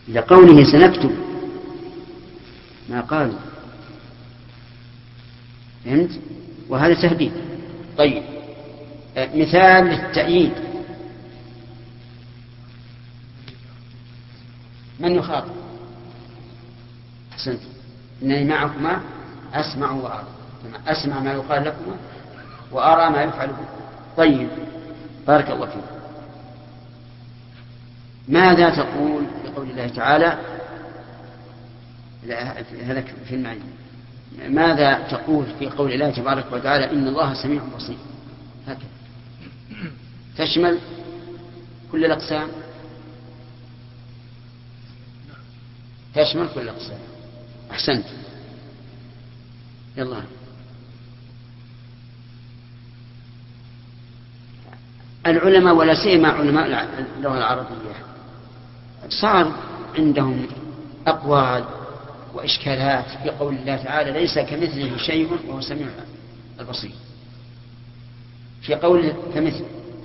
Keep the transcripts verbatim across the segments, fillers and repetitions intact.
لقوله سنكتب ما قالوا. فهمت؟ وهذا تهديد. طيب مثال للتأييد، من يخاطب؟ أحسنت. إنني معكما أسمع وأرى، أسمع ما يقال لكما وأرى ما يفعل بكم. طيب بارك الله فيك. ماذا تقول في قول الله تعالى هذا في المعنى؟ ماذا تقول في قول الله تبارك وتعالى إن الله سميع بصير؟ هكذا تشمل كل الأقسام، تشمل كل الأقسام. أحسنت. يلا العلماء ولا سيما علماء اللغة العربية صار عندهم أقوال وإشكالات في قول الله تعالى ليس كمثله شيء وهو سميع البصير. في قوله كمثل،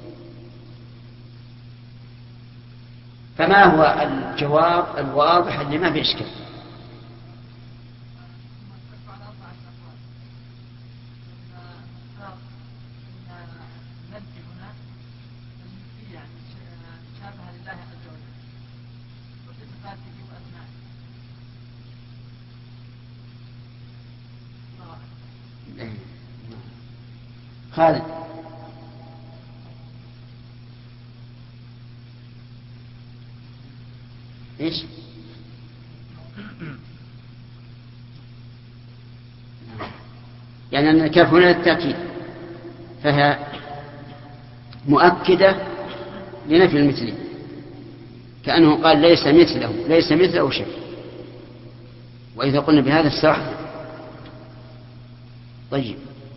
فما هو الجواب الواضح اللي ما بإشكال؟ خالد ايش؟ يعني أن الكاف هنا للتأكيد، فهي مؤكدة لنفي المثلي، كأنه قال ليس مثله، ليس مثله شيء. وإذا قلنا بهذا استوحى. طيب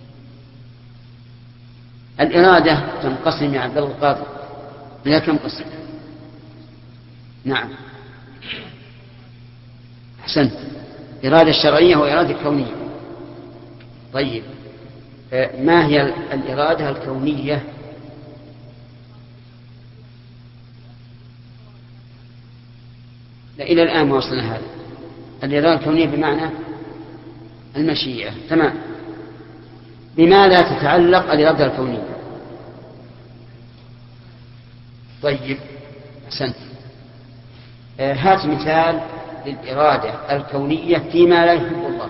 الإرادة تنقسم يا عبد الله القاضي إلى كم قسم؟ نعم أحسنت. إرادة الشرعية وإرادة الكونية. طيب ما هي الإرادة الكونية؟ لا إلى الآن ما وصلنا هذا. الإرادة الكونية بمعنى المشيئة. تمام. بماذا تتعلق الإرادة الكونية؟ طيب أحسنت. هات مثال للإرادة الكونية فيما لا يحب الله.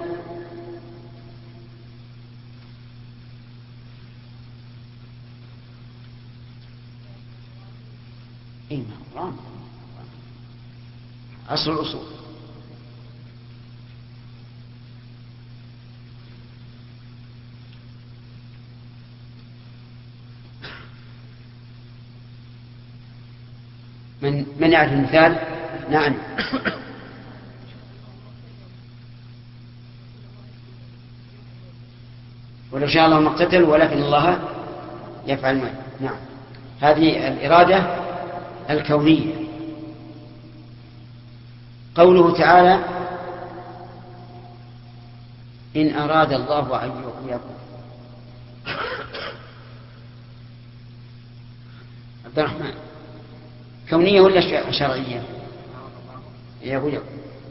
إيه القرآن أصل الأصول. من من يعرف المثال؟ نعم. ولو شاء الله ما اقتتل ولكن الله يفعل ما. نعم هذه الإرادة الكونية. قوله تعالى إن أراد الله أن يغويكم. عبد الرحمن كونية ولا شرعية؟ يغويكم.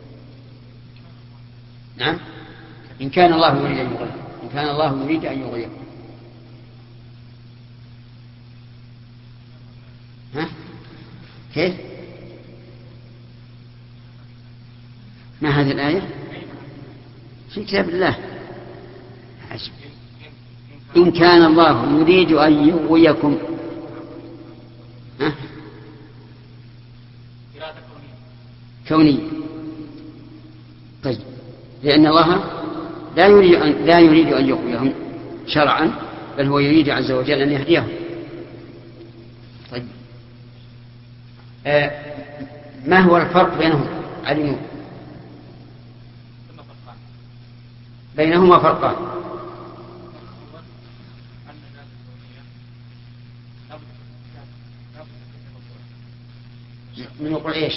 نعم إن كان الله يريد أن يغويكم، إن كان الله يريد أن يغويكم. ها كيف؟ ما هذه الآية؟ في كتاب الله. حسب. إن كان الله يريد أن يغويكم. ها؟ كونية. طيب لأن الله لا يريد أن لا يريد أن يغويهم شرعا، بل هو يريد عز وجل أن يهديهم. طيب آه ما هو الفرق بينهم؟ علموا بينهما فرقان. من وقوع ايش؟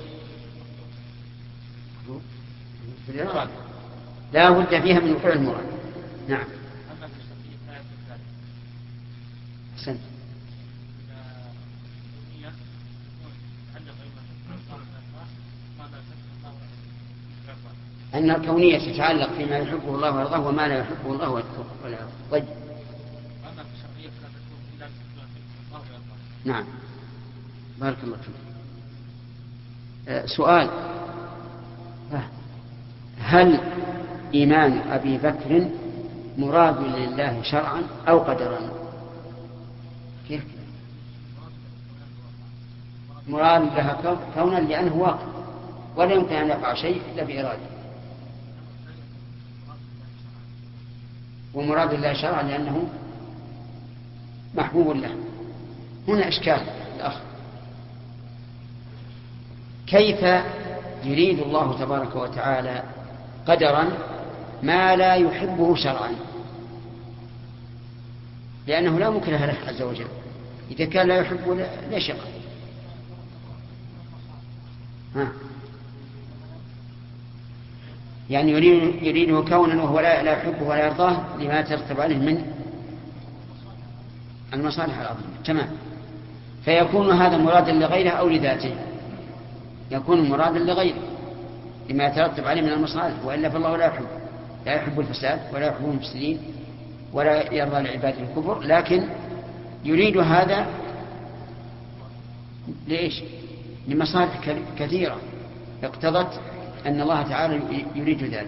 لا بد فيها من وقوع المراد. نعم أحسنت. أن الكونية تتعلق فيما يحبه الله ويرضاه وما لا يحبه الله ولا يرضاه. طيب. نعم بارك الله فيك. أه سؤال: هل إيمان أبي بكر مراد لله شرعا أو قدرا؟ كيف مراد لها كونا لأنه واقع ولا يمكن أن يقع شيء إلا بإرادة، ومراد الله شرعا لأنه محبوب له. هنا إشكال الأخ: كيف يريد الله تبارك وتعالى قدرا ما لا يحبه شرعا؟ لأنه لا مكره له عز وجل، إذا كان لا يحبه ليش يقع؟ ها. يعني يريد يريده كونا وهو لا يحبه ولا يرضاه لما ترتب عليه من المصالح العظيمة. تمام. فيكون هذا مرادا لغيره أو لذاته؟ يكون مرادا لغيره لما يترتب عليه من المصالح، وإلا فالله لا يحب لا يحب الفساد ولا يحب المفسدين ولا يرضى لعباده الكفر، لكن يريد هذا ليش؟ لمصالح كثيرة اقتضت أن الله تعالى يريد ذلك.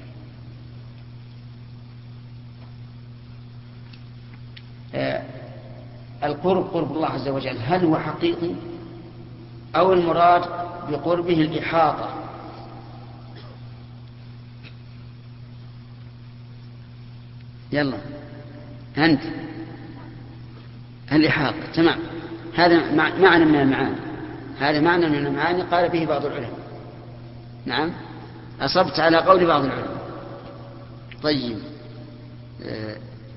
آه القرب قرب الله عز وجل هل هو حقيقي أو المراد بقربه الإحاطة؟ يلا أنت الإحاطة. تمام. هذا معنى من المعاني، هذا معنى من المعاني قال به بعض العلماء. نعم أصبت على قول بعض العلماء. طيب. آه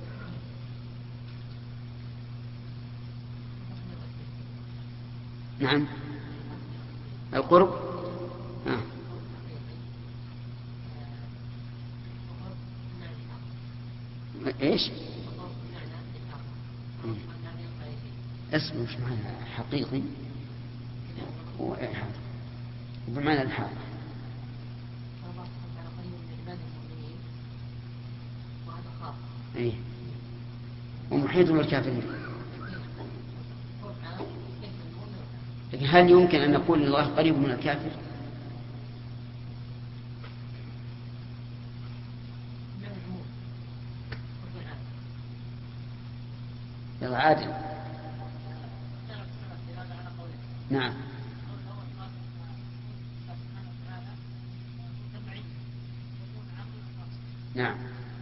نعم القرب. آه. ايش اسمه مش معنى حقيقي وإحاطة بمعنى الحاطة. ايه ومحيط بالكافرين. لكن هل يمكن أن نقول الله قريب من الكافر؟ يلا عادل. نعم نعم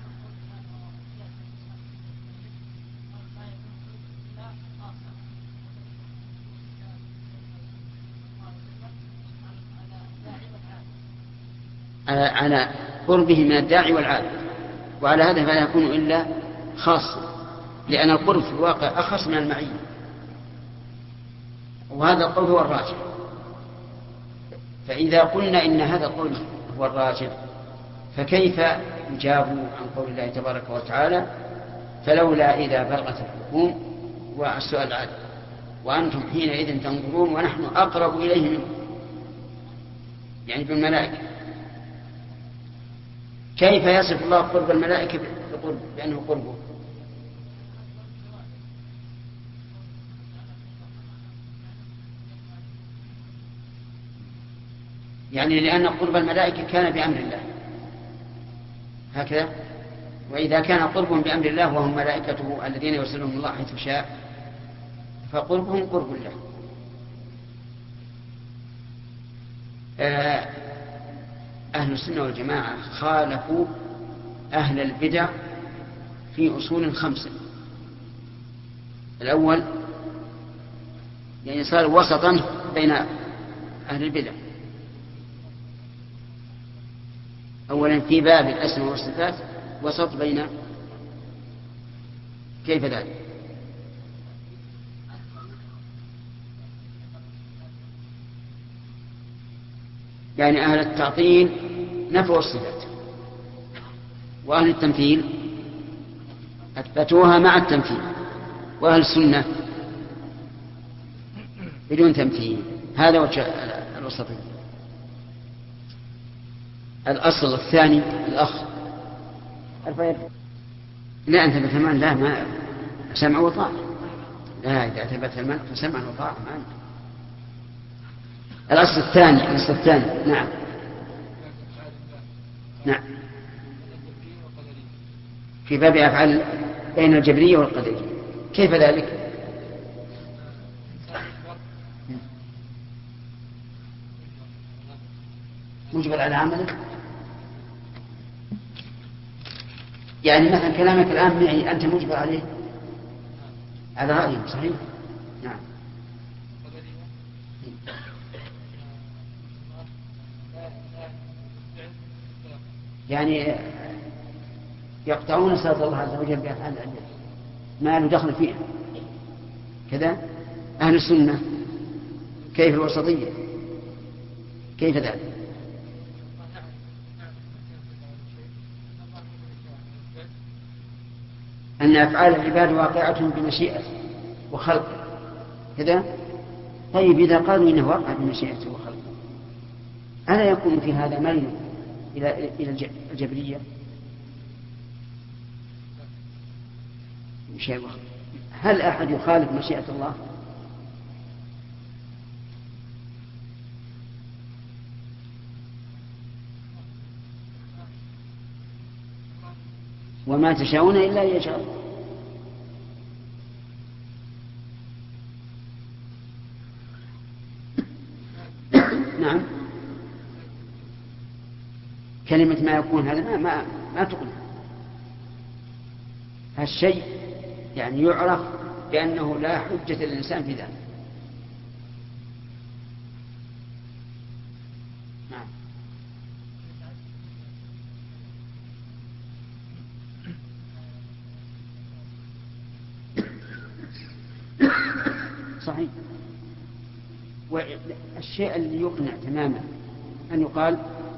على قربه من الداعي والعابد، وعلى هذا فلا يكون إلا خاصا، لأن القرب في الواقع أخص من المعية، وهذا القول هو الراجح. فإذا قلنا إن هذا القول هو الراجح فكيف يجاب عن قول الله تبارك وتعالى فلولا إذا بلغت الحلقوم؟ والسؤال عاد وأنتم حينئذ تنظرون ونحن أقرب إليه منكم، يعني بالملائكة. كيف يصف الله قرب الملائكة بقرب بأنه قربه؟ يعني لأن قرب الملائكة كان بأمر الله هكذا، وإذا كان قربهم بأمر الله وهم ملائكته الذين يرسلهم الله حيث شاء فقربهم قرب الله. أهل السنة والجماعة خالفوا أهل البدع في أصول خمسة. الأول يعني صار وسطا بين أهل البدع. أولا في باب الأسماء والصفات وسط بين، كيف ذلك؟ يعني أهل التعطيل نفوا الصفات، وأهل التمثيل أثبتوها مع التمثيل، وأهل السنة بدون تمثيل. هذا وجه الوسطين. الأصل الثاني الأخ لا أنت بثمان لا ما سمع وطاعة لا إذا ثبت المنع فسمع وطاعة ما أنت. الأصل الثاني الأصل الثاني نعم نعم في باب أفعال بين الجبرية والقدرية. كيف ذلك؟ مجبر على عمله يعني مثلا كلامك الآن معي أنت مجبر عليه على رأيه صحيح نعم يعني يقطعون صلاة الله عز وجل بأفعال العباد ما له دخل فيها كذا. أهل السنة كيف الوسطية كيف ذلك؟ أن أفعال العباد واقعة بمشيئة وخلق كذا. طيب إذا قالوا إنه واقع بمشيئة وخلق ألا يكون في هذا ميل إلى إلى الجبرية؟ هل أحد يخالف مشيئة الله؟ وما تشاءون إلا أن يشاء الله. نعم كلمة ما يكون هذا ما ما, ما تقول هالشيء يعني يعرف بأنه لا حجة للإنسان في ذلك. نعم صحيح. والشيء اللي يقنع تماما أن يقال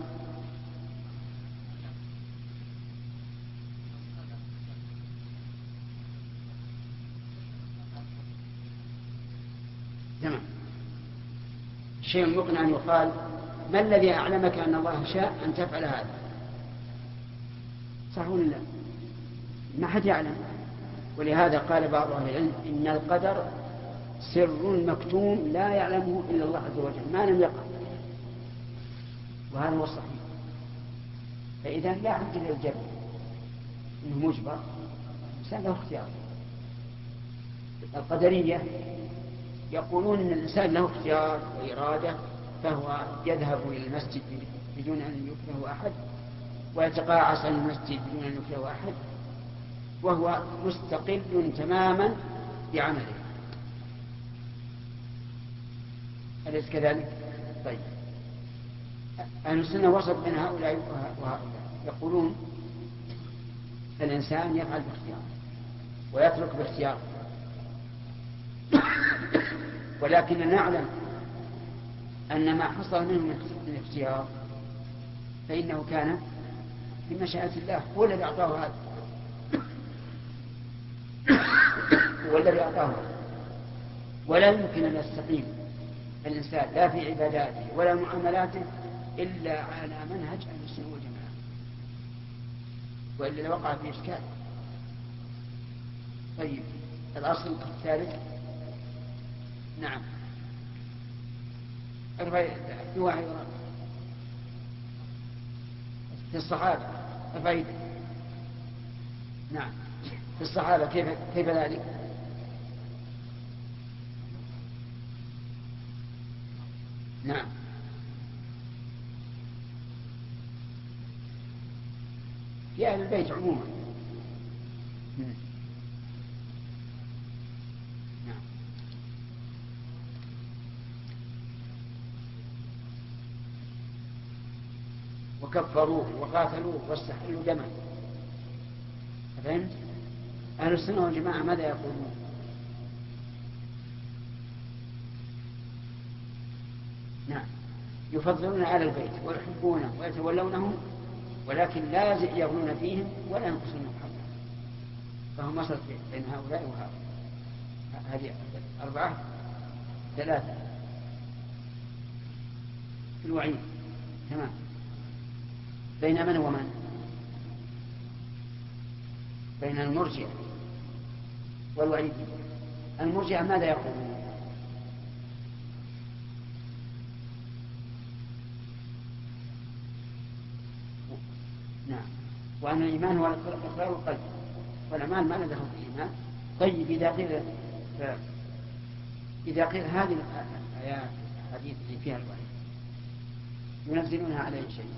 تمام شيء يقنع أن يقال ما الذي أعلمك أن الله شاء أن تفعل هذا؟ صح ولا لا؟ ما حد يعلم. ولهذا قال بعض أهل العلم إن القدر سر مكتوم لا يعلمه إلا الله عز وجل ما لم يقع. وهذا هو الصحيح. فإذا لا حجة للجبر إنه مجبر الإنسان له اختيار. القدرية يقولون إن الإنسان له اختيار وإرادة فهو يذهب إلى المسجد بدون أن يكره أحد ويتقاعس عن المسجد بدون أن يكره أحد وهو مستقل تماما بعمله. أليس كذلك؟ طيب أهل السنة وسط بين هؤلاء وهؤلاء يقولون الإنسان يفعل باختيار ويترك باختيار ولكن نعلم أن ما حصل منه من اختيار فإنه كان بمشيئة الله هو الذي أعطاه هذا هو الذي أعطاه هذا. ولا يمكن أن يستقيم الإنسان لا في عباداته ولا معاملاته إلا على منهج أهل السنة والجماعة وإلا لوقع في إشكال. طيب الأصل الثالث نعم في واحد في الصحابة الفائدة نعم في الصحابة كيف كيف ذلك؟ نعم في أهل البيت عموما. نعم وكفروه وقاتلوه واستحلوا دمه. فهمت؟ أهل السنة والجماعة ماذا يقولون؟ نعم يفضلون على البيت ويحبونه ويتولونه ولكن لا يغلون فيهم ولا ينقصون حقا. فهم وسط بين هؤلاء وهؤلاء. هذه أربعة ثلاثة في الوعيد. تمام بين من ومن؟ بين المرجئة والوعيدية. المرجئة ماذا يقولون؟ نعم، وأن الإيمان هو إقرار القلب والأعمال ما ندخل في الإيمان. طيب إذا قيل إذا قيل هذه الآيات الحديث اللي فيها الوعيد ينزلونها على أي شيء؟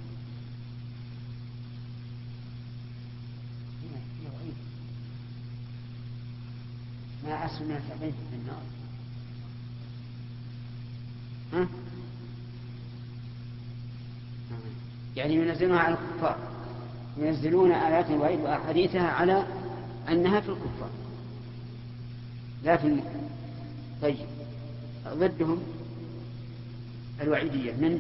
ما أسهل من الحبين في النار. ها؟ يعني ينزلونها على الكفار، ينزلون آيات الوعيد وأحاديثها على أنها في الكفار لا في المؤمن. طيب ضدهم الوعيدية من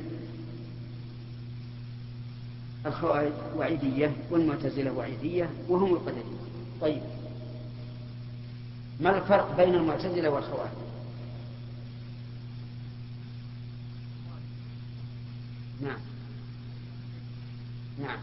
الخوارج وعيدية والمعتزلة وعيدية وهم القدرية. طيب ما الفرق بين المعتزلة والخوارج؟ نعم نعم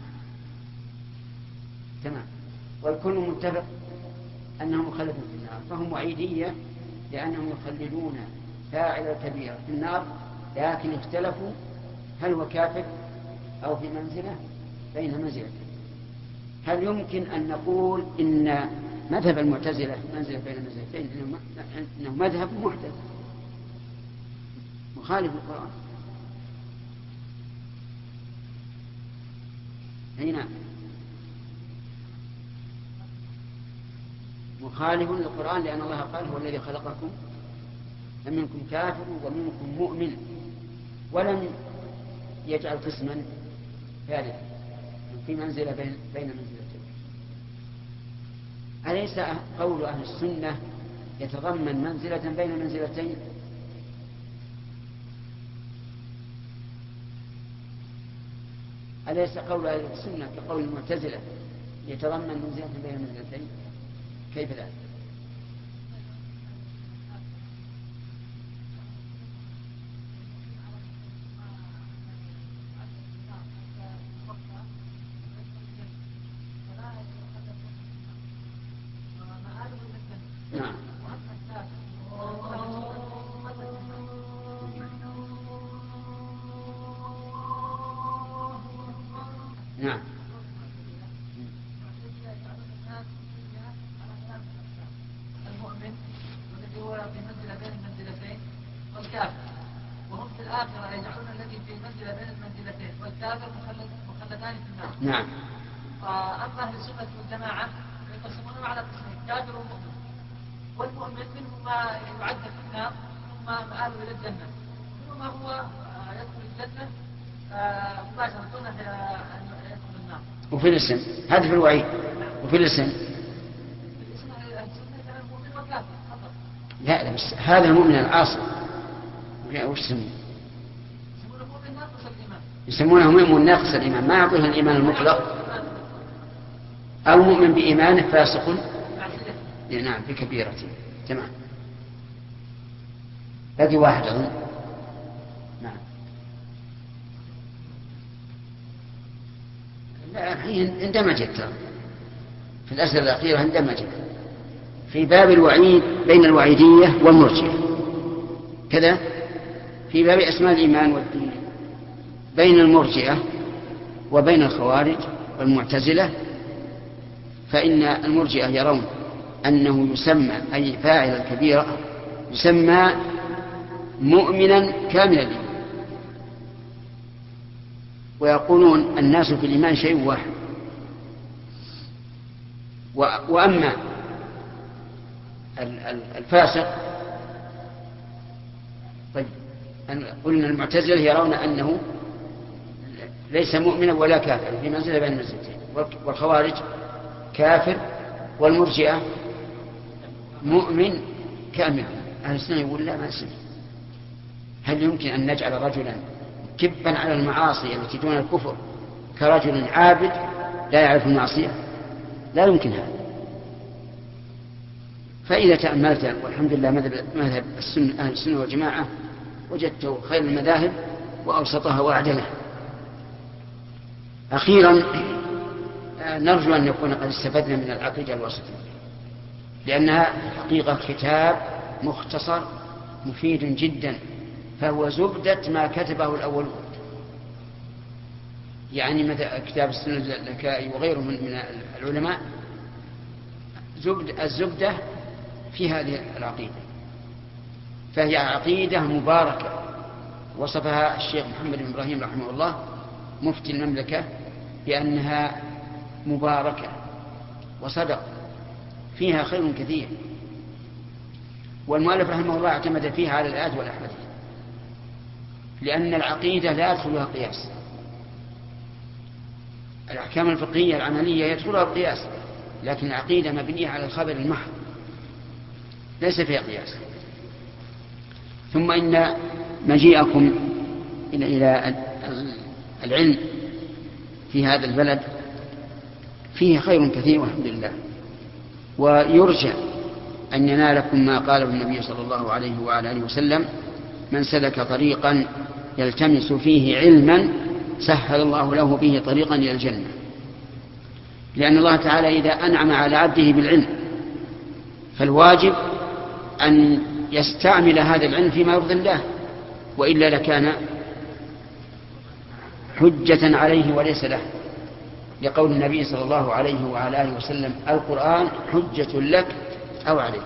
تمام. والكل متفق أنهم مخلدون في النار، فهم وعيدية لأنهم يخلدون فاعل الكبيرة في النار، لكن اختلفوا هل هو كافر أو في منزلة بين منزلتين. هل يمكن أن نقول إن مذهب المعتزلة منزلة بين منزلتين إنه مذهب محدث مخالف للقرآن؟ أي نعم، مخالف للقرآن، لأن الله قال هو الذي خلقكم فمنكم كافر ومنكم مؤمن، ولم يجعل قسما ثالثا في منزلة بين, بين منزلتين. أليس قول أهل السنة يتضمن منزلة بين منزلتين؟ أليس قول أهل السنة كقول المعتزلة يتضمن منزلة بين منزلتين؟ كيف ذلك؟ نعم نعم المؤمن والذي هو في منزلة بين المنزلتين والكافر، وهم في الآخرة يجعلون الذي في منزلة بين المنزلتين والكافر مخلد مخلدان في النار. نعم. فأما أهل السنة والجماعة يقسمونهم على قسمين: كافر ومؤمن. والمؤمن منهم ما يعذب في النار ثم مآله إلى الجنة، منهم ما هو يدخل الجنة مباشرة دون أن يدخل النار. وفي الاسم هذا في الوعيد، وفي الاسم لا لا بس هذا المؤمن العاصي وش يسمونه؟ يسمونه مؤمن ناقص الإيمان، ما يعطيه الإيمان المطلق، أو مؤمن بإيمانه فاسق نعم بكبيرة. تمام. هذه واحد أظن. نعم. لا الحين اندمجت في الأسئلة الأخيرة، اندمجت في باب الوعيد بين الوعيدية والمرجئة كذا، في باب أسماء الإيمان والدين بين المرجئة وبين الخوارج والمعتزلة. فإن المرجئة يرون أنه يسمى أي فاعل الكبيرة يسمى مؤمنا كاملا، ويقولون الناس في الإيمان شيء واحد. وأما الفاسق طيب قلنا المعتزلة يرون أنه ليس مؤمنا ولا كافر في منزلة بين المنزلتين، والخوارج كافر، والمرجئة مؤمن كامل. أهل السنة يقول لا ما اسم. هل يمكن أن نجعل رجلا كبا على المعاصي التي دون الكفر كرجل عابد لا يعرف المعصية؟ لا يمكن هذا. فإذا تأملت والحمد لله مذهب السنة أهل السنة والجماعة وجدته خير المذاهب وأوسطها وأعدلها. أخيرا نرجو أن نكون قد استفدنا من العقيدة الوسطية، لأنها حقيقة كتاب مختصر مفيد جدا، فهو زبدة ما كتبه الأولون، يعني مثل كتاب السنة اللكائي وغيره من العلماء، زبد الزبدة في هذه العقيدة، فهي عقيدة مباركة وصفها الشيخ محمد بن إبراهيم رحمه الله مفتي المملكة بأنها مباركة، وصدق فيها خير كثير. والمؤلف رحمه الله اعتمد فيها على الآيات والأحاديث، لأن العقيدة لا يدخلها قياس، الأحكام الفقهية العملية يدخلها القياس، لكن العقيدة مبنية على الخبر المحض ليس فيها قياس. ثم إن مجيئكم إلى العلم في هذا البلد فيه خير كثير والحمد لله، ويرجى أن ينالكم ما قاله النبي صلى الله عليه وعلى آله وسلم: من سلك طريقا يلتمس فيه علما سهل الله له به طريقا إلى الجنة. لأن الله تعالى إذا أنعم على عبده بالعلم فالواجب أن يستعمل هذا العلم فيما يرضي الله، وإلا لكان حجة عليه وليس له، لقول النبي صلى الله عليه وعلى آله وسلم: القرآن حجة لك أو عليك.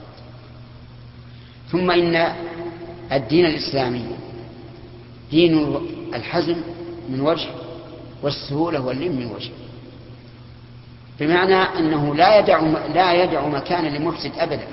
ثم إن الدين الإسلامي دين الحزم من وجه والسهولة واللم من وجه، بمعنى أنه لا يدع لا يدع مكانا لمفسد أبدا.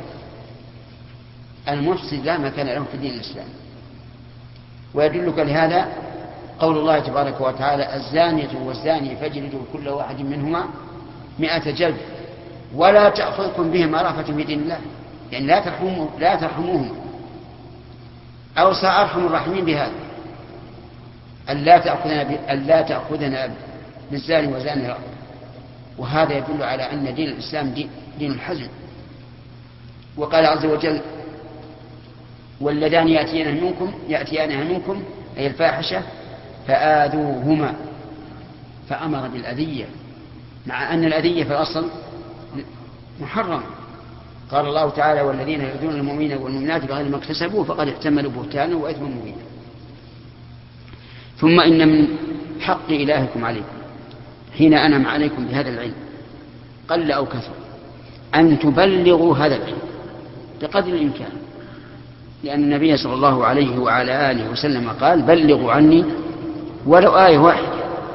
المفسد لا مكان له في الدين الإسلامي. ويدلك لهذا قول الله تبارك وتعالى: الزانية والزاني فاجلدوا كل واحد منهما مئة جلد ولا تأخذكم بهما رأفة في دين الله، يعني لا ترحموا لا ترحموهم. أوصى أرحم الراحمين بهذا: ألا تأخذنا ألا تأخذنا بالزاني وزاني رأفة. وهذا يدل على أن دين الإسلام دين, دين الحزم. وقال عز وجل: واللذان يأتيانها منكم يأتيانها منكم أي الفاحشة فآذوهما، فأمر بالأذية، مع أن الأذية في الأصل محرم. قال الله تعالى: والذين يؤذون المؤمنين والمؤمنات بغير ما اكتسبوا فقد احتملوا بهتانا وإثما مبينا. ثم إن من حق إلهكم عليكم حين أنعم عليكم بهذا العلم قل أو كثر أن تبلغوا هذا العلم بقدر الإمكان، لأن النبي صلى الله عليه وعلى آله وسلم قال: بلغوا عني ولو آية واحدة.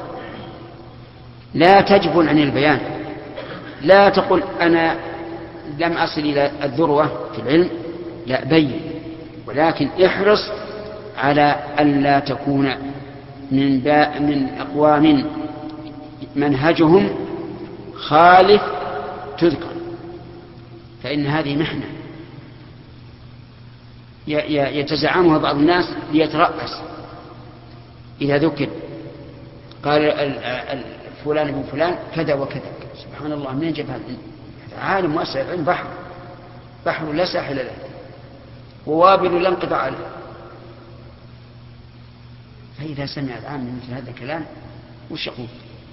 لا تجبن عن البيان، لا تقل أنا لم أصل إلى الذروة في العلم، لا، بين، ولكن احرص على ألا تكون من, من أقوام منهجهم خالف تذكر، فإن هذه محنة يتزعمها بعض الناس ليترأس إذا ذكر قال فلان ابن فلان كذا وكذا. سبحان الله، من جاب هذا؟ عالم واسع العلم، بحر بحر لا ساحل له ووابل لا انقطاع له. فإذا سمع العام مثل هذا الكلام وش يقول؟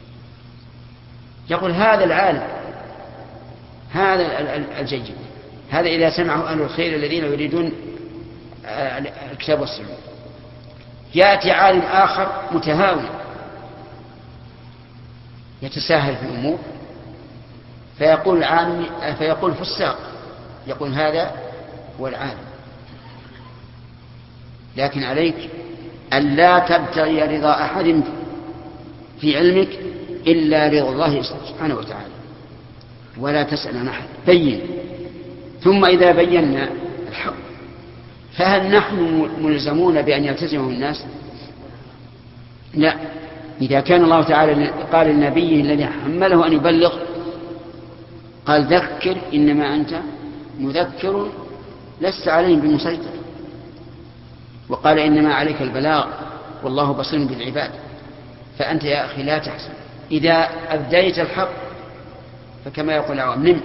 يقول هذا العالم، هذا الجيد، هذا إذا سمعه أهل الخير الذين يريدون الكتاب والسنة. يأتي عالم آخر متهاون يتساهل في الأمور فيقول العام فيقول فساق، يقول هذا هو العالم. لكن عليك أن لا تبتغي رضا أحد في علمك إلا رضا الله سبحانه وتعالى، ولا تسأل عن أحد. بين. ثم إذا بينا الحق فهل نحن ملزمون بأن يلتزمه الناس؟ لا. إذا كان الله تعالى قال للنبي الذي حمله أن يبلغ قال: ذكر إنما أنت مذكر لست عليهم بمسيطر، وقال: إنما عليك البلاغ والله بصير بالعباد. فأنت يا أخي لا تحزن، إذا أبديت الحق فكما يقول العوام: نم،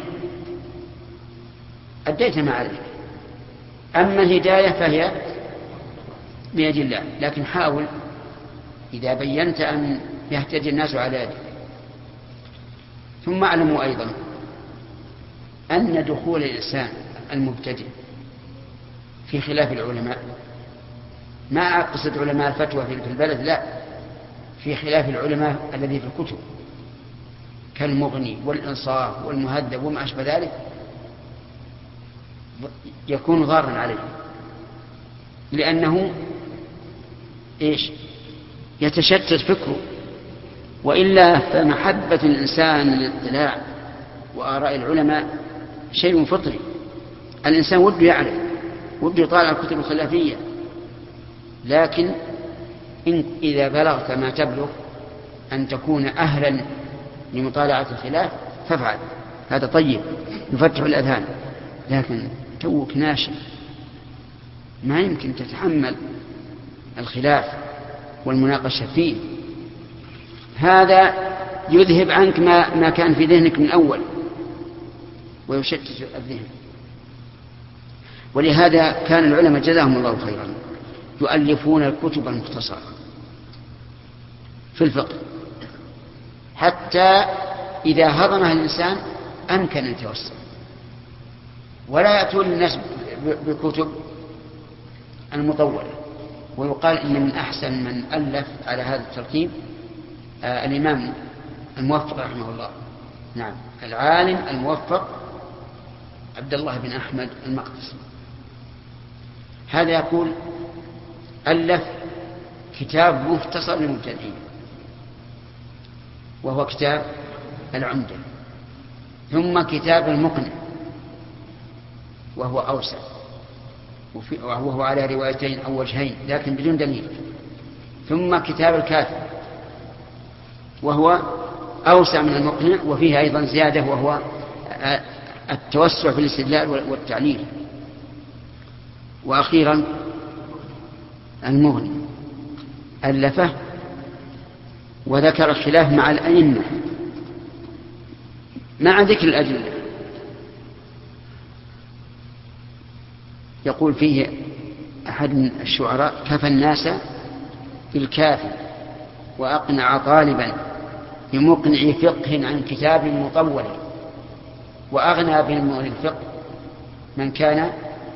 أديت ما عليك. أما الهداية فهي بيد الله، لكن حاول إذا بينت أن يهتدي الناس على يده. ثم اعلموا أيضا أن دخول الإنسان المبتدئ في خلاف العلماء، ما أقصد علماء الفتوى في البلد، لا، في خلاف العلماء الذي في الكتب كالمغني والإنصاف والمهذب وما أشبه ذلك، يكون ضارا عليه، لأنه إيش؟ يتشتت فكره. وإلا فمحبة الإنسان للاطلاع وآراء العلماء شيء فطري. الإنسان وده يعرف، وده يطالع الكتب الخلافية، لكن إن إذا بلغت ما تبلغ أن تكون أهلا لمطالعة الخلاف فافعل، هذا طيب يفتح الأذهان. لكن توك ناشئ ما يمكن تتحمل الخلاف والمناقشة فيه، هذا يذهب عنك ما, ما كان في ذهنك من أول ويشتت الذهن. ولهذا كان العلماء جزاهم الله خيرا يؤلفون الكتب المختصرة في الفقه، حتى إذا هضمها الإنسان أمكن أن يتوسع، ولا يأتون الناس بكتب المطولة. ويقال إن من أحسن من ألف على هذا الترتيب آه الإمام الموفق رحمه الله، نعم، العالم الموفق عبد الله بن أحمد المقدسي. هذا يقول ألف كتاب مختصر للمبتدئين وهو كتاب العمدة، ثم كتاب المقنع وهو أوسع وهو على روايتين أو وجهين لكن بدون دليل، ثم كتاب الكافي وهو أوسع من المقنع وفيه أيضا زيادة وهو التوسع في الاستدلال والتعليل، وأخيرا المغني ألفه وذكر الخلاف مع الأئمة مع ذكر الأدلة. يقول فيه أحد من الشعراء: كفى الناس بالكافي وأقنع طالبا بمقنع فقه عن كتاب مطول، وأغنى بالمغني الفقه من كان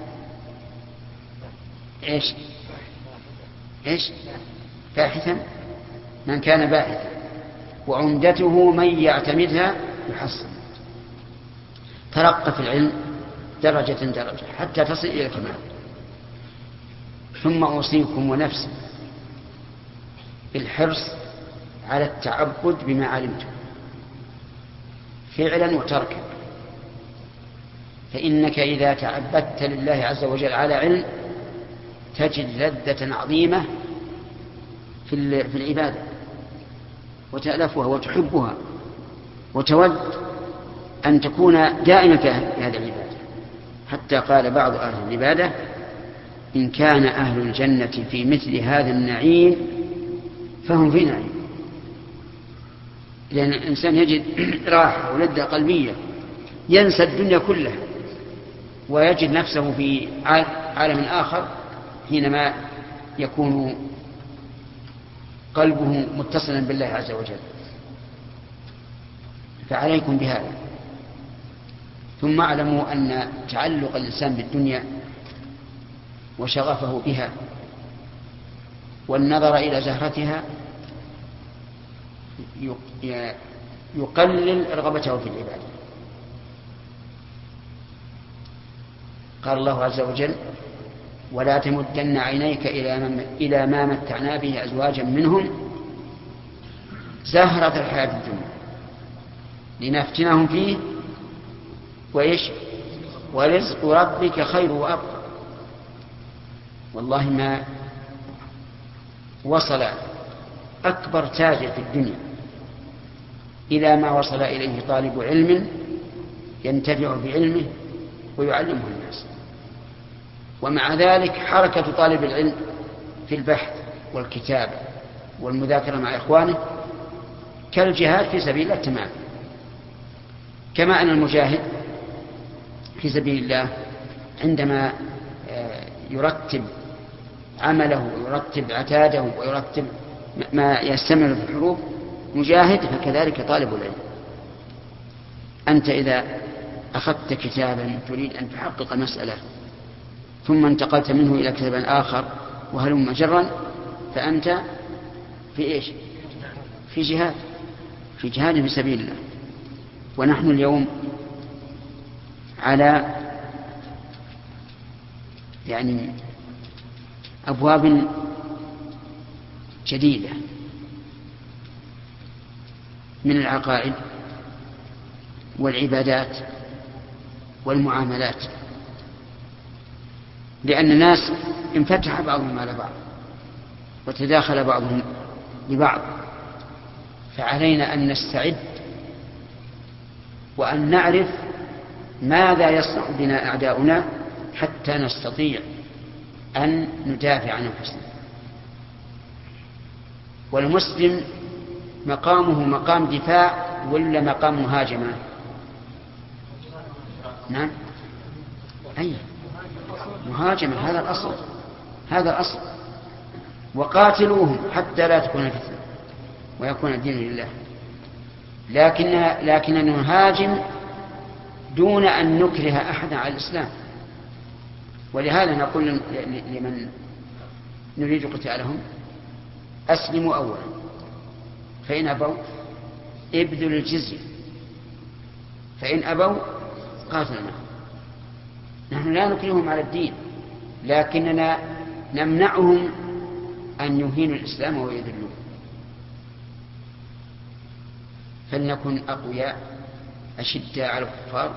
إيش إيش باحثا من كان باحثا، وعمدته من يعتمدها يحصل. ترقى في العلم درجة درجة حتى تصل إلى الكمال. ثم أوصيكم ونفسي بالحرص على التعبد بما علمتم فعلا وتركا، فإنك إذا تعبدت لله عز وجل على علم تجد لذة عظيمة في العبادة وتألفها وتحبها وتود أن تكون دائما في هذه العبادة. حتى قال بعض أهل العبادة: إن كان أهل الجنة في مثل هذا النعيم فهم في نعيم. لأن الإنسان يجد راحة ولذة قلبية، ينسى الدنيا كلها ويجد نفسه في عالم آخر حينما يكون قلبه متصلا بالله عز وجل. فعليكم بهذا. ثم اعلموا أن تعلق الإنسان بالدنيا وشغفه بها والنظر إلى زهرتها يقلل رغبته في العبادة. قال الله عز وجل: ولا تمدن عينيك إلى ما متعنا به أزواجا منهم زهرة الحياة الدنيا لنفتنهم فيه وإيش ورزق ربك خير وأبقى. والله ما وصل أكبر تاجر في الدنيا إلى ما وصل إليه طالب علم ينتفع بعلمه ويعلمه الناس. ومع ذلك حركة طالب العلم في البحث والكتابة والمذاكرة مع إخوانه كالجهاد في سبيل الله تمام. كما أن المجاهد في سبيل الله عندما يرتب عمله ويرتب عتاده ويرتب ما يستمر في الحروب مجاهد فكذلك طالب العلم. أنت إذا أخذت كتابا تريد أن تحقق مسألة ثم انتقلت منه إلى كتاب آخر وهلم جرا فأنت في إيش؟ في جهاد في جهاد في سبيل الله. ونحن اليوم على يعني أبواب جديدة من العقائد والعبادات والمعاملات، لأن الناس انفتح بعضهم على بعض وتداخل بعضهم ببعض، فعلينا أن نستعد وأن نعرف ماذا يصنع بنا أعداؤنا حتى نستطيع أن ندافع عن أنفسنا. والمسلم مقامه مقام دفاع ولا مقام مهاجمة؟ نعم أي مهاجمة، هذا الأصل هذا الأصل. وقاتلوهم حتى لا تكون فتنة ويكون الدين لله. لكن لكن نهاجم دون أن نكره أحدا على الإسلام. ولهذا نقول لمن نريد قتالهم أسلموا أولا، فإن أبوا ابذلوا الجزية، فإن أبوا قاتلنا. نحن لا نكرههم على الدين، لكننا نمنعهم أن يهينوا الإسلام ويذلوه. فلنكن أقوياء أشداء على الكفار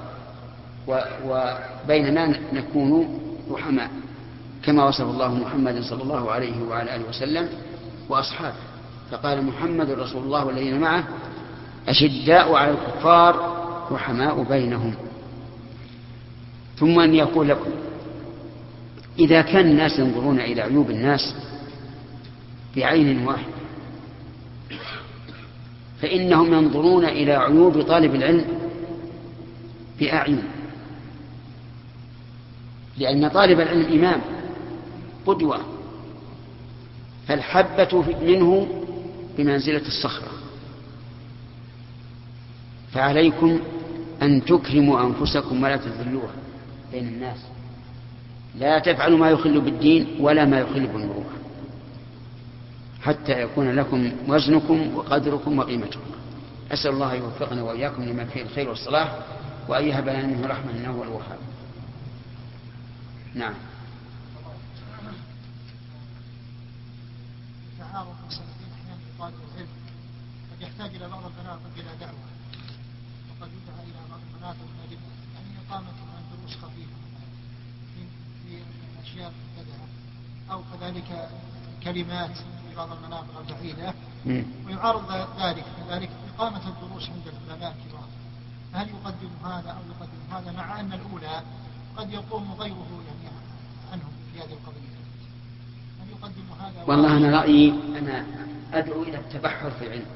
وبيننا نكون رحماء كما وصف الله محمد صلى الله عليه وعلى آله وسلم وأصحابه، فقال محمد رسول الله والذين معه أشداء على الكفار رحماء بينهم. ثم أن يقول لكم إذا كان الناس ينظرون إلى عيوب الناس بعين واحد فإنهم ينظرون إلى عيوب طالب العلم بأعين، لأن طالب العلم إمام قدوة، فالحبة منه بمنزلة الصخرة. فعليكم أن تكرموا أنفسكم ولا تذلوها بين الناس، لا تفعلوا ما يخل بالدين ولا ما يخل بالمروءة، حتى يكون لكم وزنكم وقدركم وقيمتكم. أسأل الله يوفقنا وإياكم لما فيه الخير والصلاح، وأن يهب لنا منه رحمة إنه هو الوهاب. نعم. تعارض مسألتين أحيانا طالب العلم قد يحتاج إلى بعض البنات إلى دعوة، وقد يدعى إلى بعض البنات من يعني إقامة دروس خفيفة في أشياء مبتدعة أو كذلك كلمات في بعض المناطق البعيدة، ويعارض ذلك كذلك إقامة الدروس عند العلماء الكبار. هل يقدم هذا أو يقدم هذا، مع أن الأولى قد يقوم غيره يعني عنهم في هذه القضية؟ هل يقدم هذا؟ والله أنا رأيي أنا أدعو إلى التبحر في العلم،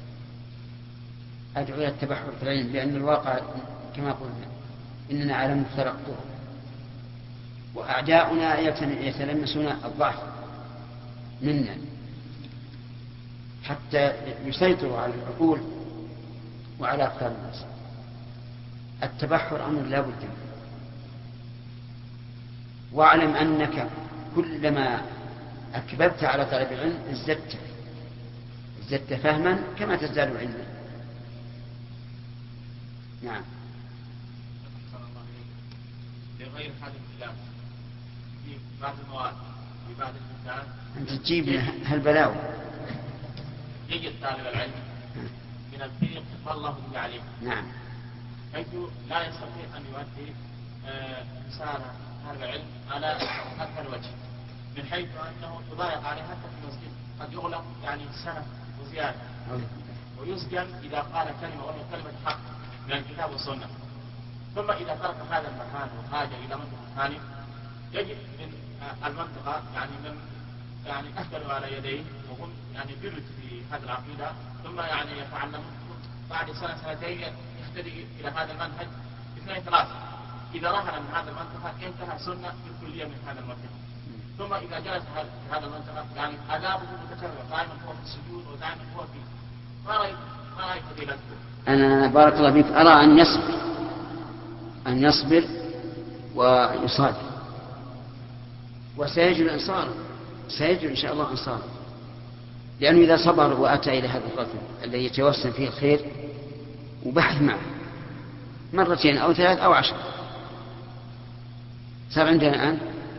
أدعو إلى التبحر في العلم، لأن الواقع كما قلنا إننا على مفترق طرق، وأعداؤنا يتلمسون الضعف منا حتى يسيطروا على العقول وعلى أفكار الناس. التبحر أمر لا بد منه، واعلم أنك كلما أكبرت على طلب العلم ازددت ازددت فهما كما تزداد علما. نعم. لغير هذا الكلام في بعض المواد في بعض الإنسان أنت تجيب لنا هالبلاوي. يجد طالب العلم من الدين يقتفى الله به عليه. نعم. حيث لا يستطيع أن يؤدي رسالة طالب العلم على أكمل وجه، من حيث أنه يضايق عليه حتى في المسجد، قد يغلق يعني سنة وزيادة ويسجن إذا قال كلمة وهي كلمة حق من الكتاب والسنة. ثم إذا ترك هذا المكان وهاجر إلى منطقة ثانية يجد من المنطقة يعني من يعني أهدلوا على يديه وهم يعني جلد في هذه العقيدة، ثم يعني يتعلم بعد سنة سنتين يهتدي إلى هذا المنهج اثنين ثلاثة. إذا رهن من هذا المنطقة انتهى سنة بالكلية من هذا المنطقة. ثم إذا جلس في هذا المنطقة يعني آدابه متكررة، دائما هو في السجود ودائما هو في ما رأيك ما رأيك فضيلتكم؟ أنا بارك الله فيك أرى أن يصبر أن يصبر ويصادق، وسيجد أنصارا، سيجد إن شاء الله أنصارا، لأنه إذا صبر وأتى إلى هذا الرجل الذي يتوسم فيه الخير وبحث معه مرتين أو ثلاث أو عشر، صار عندنا الآن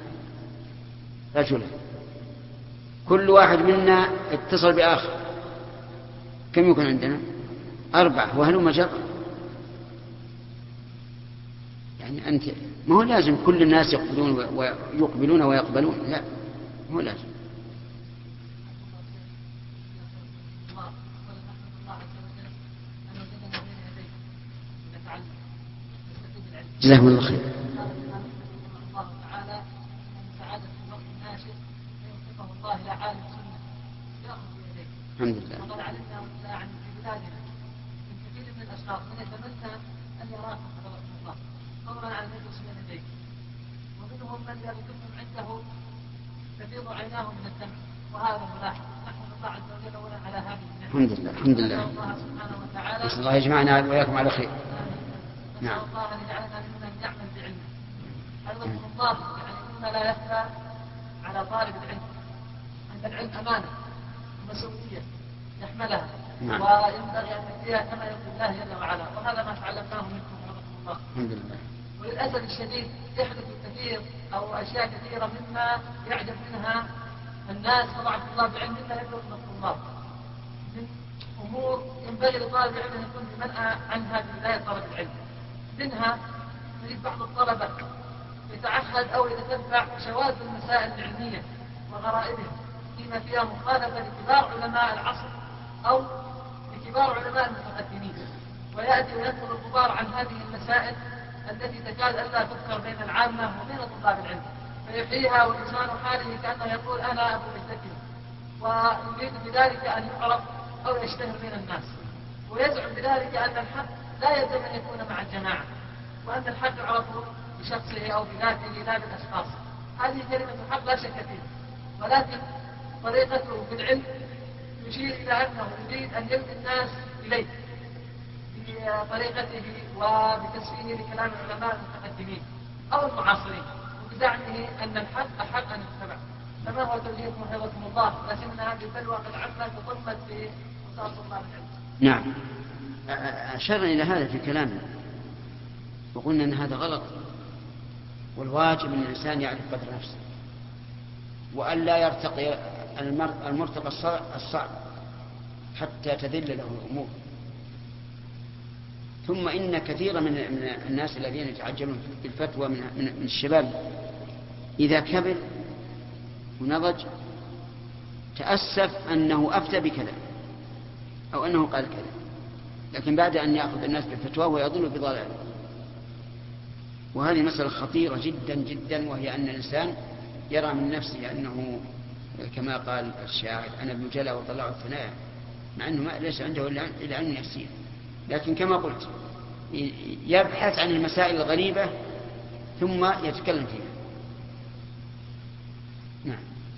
رجل كل واحد منا اتصل بآخر، كم يكون عندنا؟ أربعة، وهلم جرا. يعني أنت ما هو لازم كل الناس يقبلون ويقبلون ويقبلون، لا ما هو لازم. جزاكم الله خير. الله تعالى من سعادة الوقت الناشئ يوفقه الله إلى عالم سنة يأخذ بيديه. الحمد لله. وقد علمنا عن في بلادنا من كثير من الأشخاص من يتمنى أن يراكم حفظكم الله فضلا عن يجلس بين يديك، ومنهم من يركبهم عنده تفيض عيناه من الدمع، وهذا ملاحظ. نحمد الله عز وجل اولا على هذه النعمة. الحمد لله الحمد لله. نسأل الله سبحانه وتعالى نسأل الله يجمعنا وإياكم على خير. نسأل الله أن يجعلنا ممن يعمل بعلمه. حفظكم الله، يعني مما لا يخفى على طالب العلم أن العلم أمانة ومسؤولية يحملها، نعم. وينبغي أن يؤديها كما يرضي الله جل وعلا، وهذا ما تعلمناه منكم حفظكم الله. الحمد لله. وللأسف الشديد يحدث الكثير أو أشياء كثيرة مما يعجب منها الناس طبعا الله بعلم مما يبلغ من الطلاب من أمور ينبغي لطالب العلم أن يكون بمنأى عنها في بداية طلب العلم. منها تجد بعض الطلبة يتعهد أو يتتبع شواذ المسائل العلمية وغرائبها فيما فيها مخالفة لكبار علماء العصر أو لكبار علماء المتقدمين، ويأتي وينقل الغبار عن هذه المسائل التي تكاد ألا تذكر بين العامة وبين طلاب العلم، فيحييها ولسان حاله كأنه يقول أنا أبو عزتهم، ويريد بذلك أن يعرف أو يشتهر بين الناس، ويزعم بذلك أن الحق لا يلزم أن يكون مع الجماعة، وأن الحق يعرف بشخصه أو بذاته لا بالأشخاص. هذه كلمة الحق لا شك فيها، ولكن طريقته في العلم يشير إلى أنه يريد أن يلقي الناس إليه بطريقته وبتسفيه لكلام العلماء المتقدمين أو المعاصرين، وبزعمه أن الحق أحق أن يتبع. فما هو توجيهكم حفظكم الله؟ لكن هذه البلوى قد عمت وضمت في مسار طلاب العلم. نعم، أشرنا إلى هذا في كلامنا وقلنا أن هذا غلط، والواجب أن الإنسان يعرف قدر نفسه وأن لا يرتقي المرتقى الصعب حتى تذل له الأمور. ثم إن كثيرا من الناس الذين يتعجلون بالفتوى من الشباب إذا كبر ونضج تأسف أنه أفتى بكذا أو أنه قال كذا، لكن بعد أن يأخذ الناس بالفتوى ويضل بضلاله. وهذه مسألة خطيرة جدا جدا، وهي أن الإنسان يرى من نفسه أنه كما قال الشاعر أنا ابن جلا وطلع الثنايا، مع أنه ما ليس عنده إلا علم يسير، لكن كما قلت يبحث عن المسائل الغريبة ثم يتكلم فيها. نعم.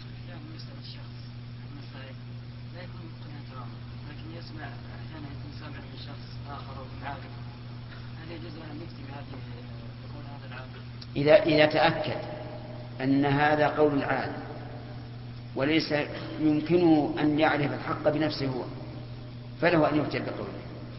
إذا إذا تأكد أن هذا قول العالم وليس يمكنه أن يعرف الحق بنفسه هو، فله أن يفتي بقوله.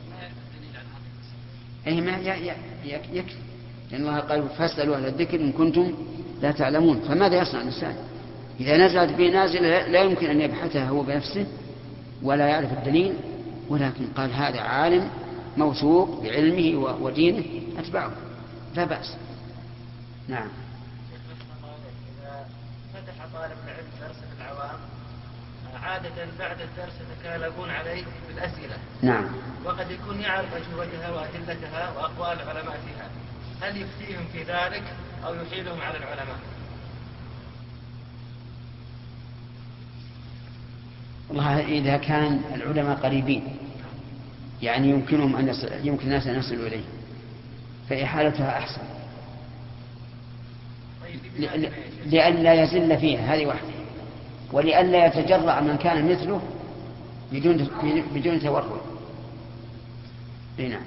أي ما يكفي، لأن الله قال فاسألوا أهل الذكر إن كنتم لا تعلمون. فماذا يصنع الإنسان إذا نزلت به نازلة لا يمكن أن يبحثها هو بنفسه ولا يعرف الدليل، ولكن قال هذا عالم موثوق بعلمه ودينه أتبعه لا بأس. نعم. إذا فتح طالب العلم درس العوام عادة بعد الدرس يتكالبون عليه بالأسئلة. نعم. وقد يكون يعرف أجوبتها وأدلتها وأقوال العلماء فيها، هل يفتيهم في ذلك أو يحيلهم على العلماء؟ والله إذا كان العلماء قريبين يعني يمكنهم أن يصل يمكن الناس أن يصلوا إليه فإحالتها أحسن، لئلا يزل فيها هذه واحدة، ولئلا يتجرع من كان مثله بدون بدون تورط. نعم.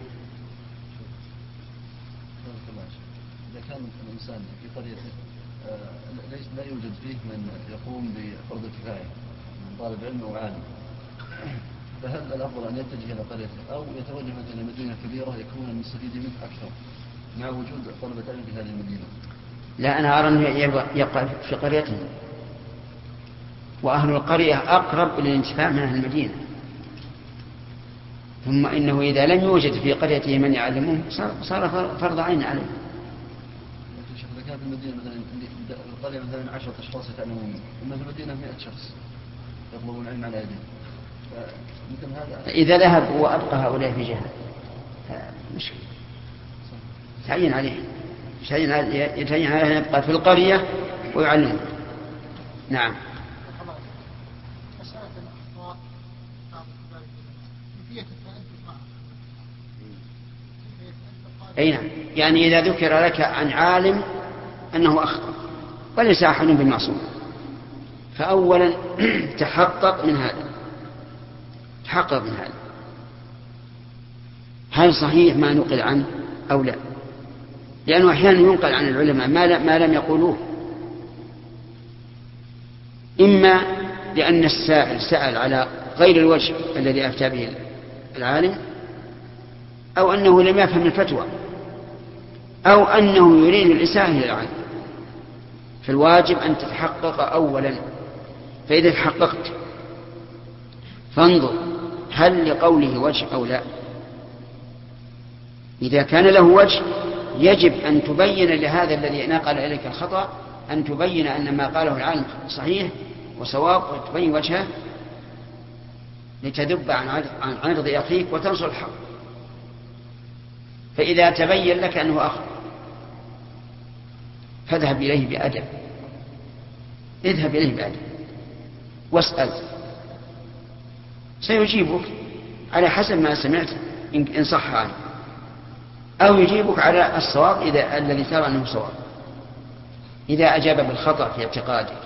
إذا كان الإنسان في قريته ليس لا يوجد فيه من يقوم بفرض الكفاية من طالب علم أو عالم، فهل الأفضل أن يتجه إلى قريته أو يتوجه مثلا إلى مدينة كبيرة يكون المستفيد منه أكثر مع وجود طلبة علم في هذه المدينة؟ لا، أنا أرى أنه يبقى في قريته، وأهل القرية أقرب إلى الانتفاع من أهل المدينة. ثم إنه إذا لم يوجد في قريته من يعلمه صار فرض عين عليه. إذا كان في المدينة مثلا القرية مثلا عشرة أشخاص يتعلمون، أما في المدينة مئة شخص يطلبون العلم على أيديهم، فمثل هذا إذا ذهب وأبقى هؤلاء في جهة مشكلة. تعين عليه يتعين عليه أن يبقى في القرية ويعلمه. نعم. مسألة الأخطاء كيفية التأدب معه. أي نعم، يعني إذا ذكر لك عن عالم أنه أخطأ وليس أحد بمعصوم، فأولا تحقق من هذا تحقق من هذا هل صحيح ما نقل عنه أو لا، لأنه أحيانا ينقل عن العلماء ما لم يقولوه، إما لأن السائل سأل على غير الوجه الذي أفتى به العالم، أو أنه لم يفهم الفتوى، أو أنه يريد الإساءة للعالم. فالواجب أن تتحقق أولا، فإذا تحققت فانظر هل لقوله وجه أو لا. إذا كان له وجه يجب أن تبين لهذا الذي نقل إليك الخطأ أن تبين أن ما قاله العالم صحيح وصواب، وتبين وجهه لتذب عن عرض أخيك وتنصر الحق. فإذا تبين لك أنه أخطأ فاذهب إليه بأدب، اذهب إليه بأدب واسأل، سيجيبك على حسب ما سمعت إن صح عنه، أو يجيبك على الصواب إذا الذي ترى أنه صواب. إذا أجاب بالخطأ في اعتقادك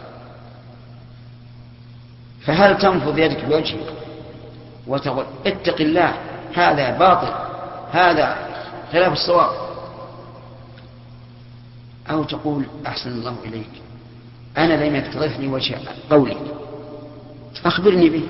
فهل تنفض يدك بوجهك وتقول اتق الله هذا باطل هذا خلاف الصواب، أو تقول أحسن الله إليك أنا لم يكترثني وجه قولي أخبرني به؟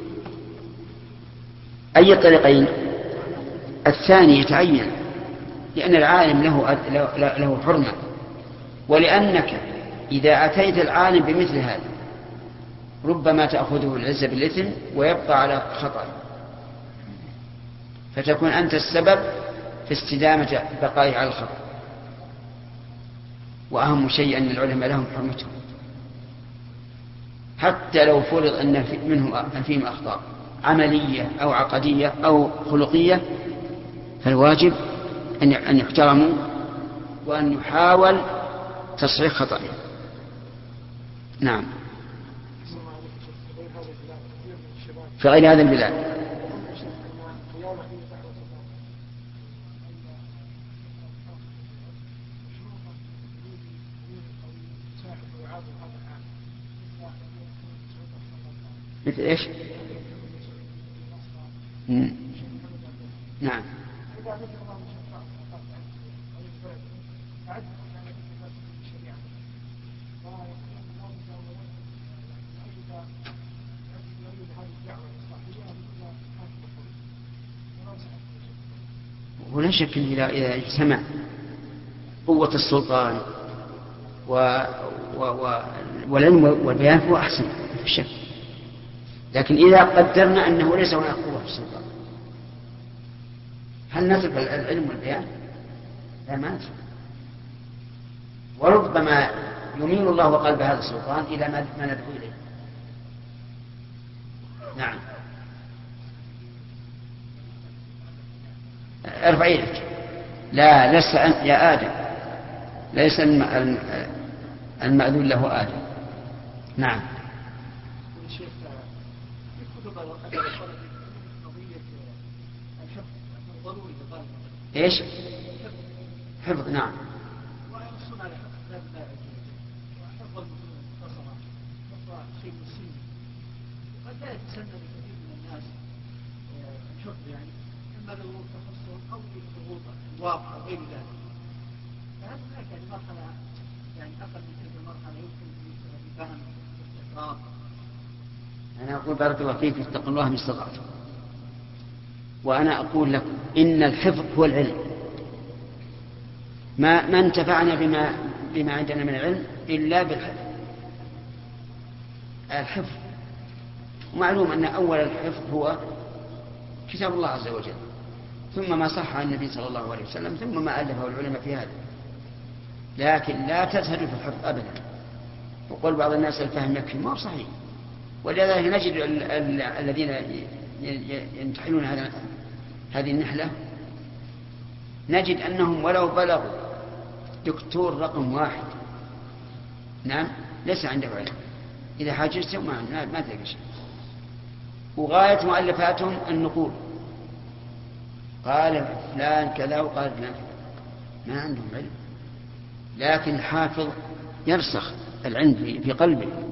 أي الطريقين؟ الثاني يتعين، لأن العالم له, له حرمة، ولأنك إذا أتيت العالم بمثل هذا ربما تأخذه العزة بالإثم ويبقى على خطأ، فتكون أنت السبب في استدامة بقائه على الخطأ. وأهم شيء أن العلماء لهم حرمتهم، حتى لو فرض أن منهم فيهم أخطاء عملية أو عقدية أو خلقية، فالواجب أن يحترموا وأن يحاول تصحيح خطأهم. نعم. في غير هذا البلاد مثل إيش؟ مم. نعم. ولا شك إذا إذا اجتمع قوة السلطان و... و... و... والعلم والبيان فهو أحسن في الشك، لكن إذا قدرنا أنه ليس هناك قوة في السلطان هل نترك العلم والبيان؟ لا، ما نترك. وربما يميل الله قلب هذا السلطان إلى ما ندعو إليه. نعم. ارفع يدك. لا لست أنت يا آدم، ليس المأذون له آدم. نعم. ايش؟ حفظ. نعم. قد لا يتسنى لكثير من الناس الناس الحفظ يعني إما لظروف تخصهم أو لظروف الواقع أو غير ذلك. فهل هناك يعني مرحلة يعني أقل من تلك المرحلة يمكن الفهم والاستقرار؟ أنا أقول بارك الله فيك اتقوا الله ما استطعتم. وأنا أقول لكم إن الحفظ هو العلم. ما ما انتفعنا بما بما عندنا من العلم إلا بالحفظ. الحفظ ومعلوم أن أول الحفظ هو كتاب الله عز وجل، ثم ما صح عن النبي صلى الله عليه وسلم، ثم ما ألفه العلماء في هذا. لكن لا تزهدوا في الحفظ أبدا. وقول بعض الناس الفهم يكفي، ما هو صحيح. ولذلك نجد ال ال الذين ينتحلون هذه النحلة نجد أنهم ولو بلغوا دكتور رقم واحد نعم ليس عنده علم. إذا حاجزتهم ما, ما تلقى شيء. وغاية مؤلفاتهم النقول، قال فلان كذا وقال فلان كذا، ما عندهم علم. لكن الحافظ يرسخ العلم في قلبه.